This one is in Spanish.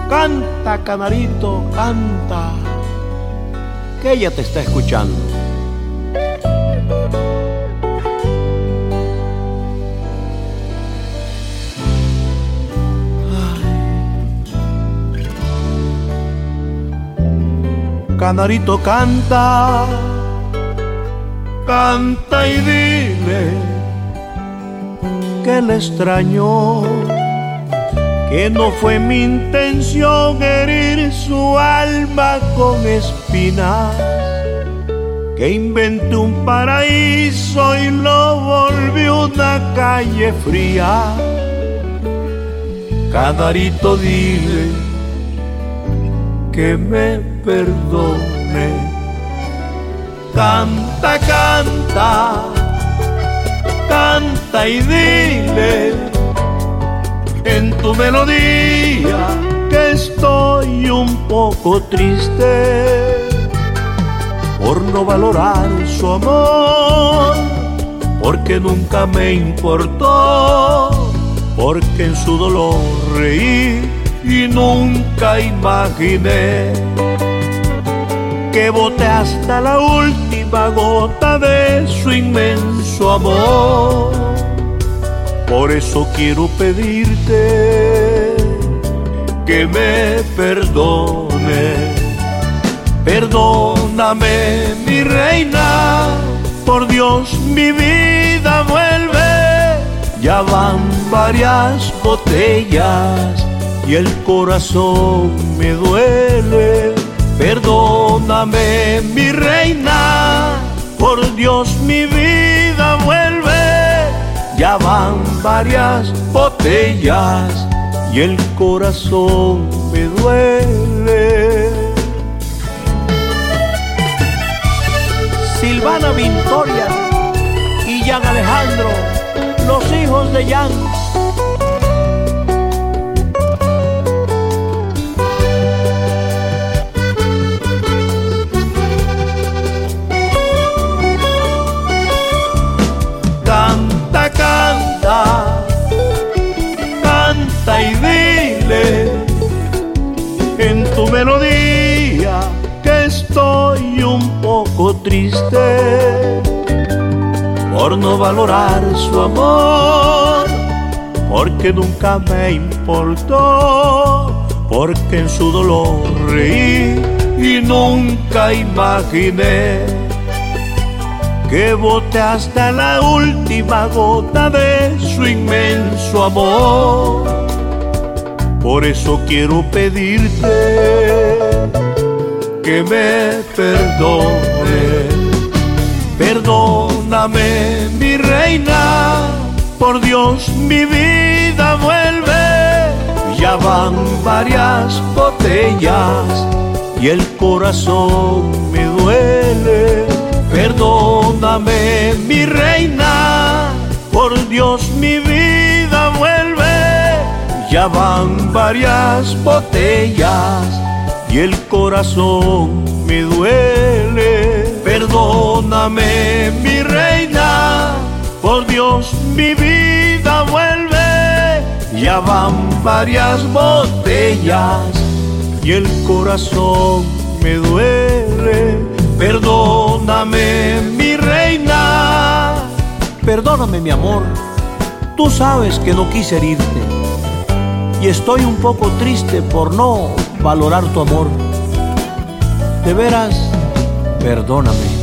Canta, canarito, canta, que ella te está escuchando. Canarito, canta, canta y dile que le extrañó, que no fue mi intención herir su alma con espinas, que inventé un paraíso y lo volví una calle fría. Canarito, dile que me perdone. Canta, canta, canta y dile en tu melodía que estoy un poco triste por no valorar su amor, porque nunca me importó, porque en su dolor reí y nunca imaginé que boté hasta la última gota de su inmenso amor. Por eso quiero pedirte que me perdone. Perdóname, mi reina, por Dios mi vida vuelve. Ya van varias botellas y el corazón me duele. Perdóname, mi reina, por Dios mi vida vuelve. Ya van varias botellas y el corazón me duele. Silvana Victoria y Jan Alejandro, los hijos de Jan. Canta, canta, canta y dile en tu melodía que estoy un poco triste por no valorar su amor, porque nunca me importó, porque en su dolor reí y nunca imaginé que boté hasta la última gota de su inmenso amor. Por eso quiero pedirte que me perdone. Perdóname, mi reina, por Dios mi vida vuelve. Ya van varias botellas y el corazón me duele. Perdóname, mi reina, por Dios mi vida vuelve. Ya van varias botellas y el corazón me duele. Perdóname, mi reina, por Dios mi vida vuelve. Ya van varias botellas y el corazón me duele. Perdóname, mi reina. Perdóname, mi amor. Tú sabes que no quise herirte y estoy un poco triste por no valorar tu amor. De veras, perdóname.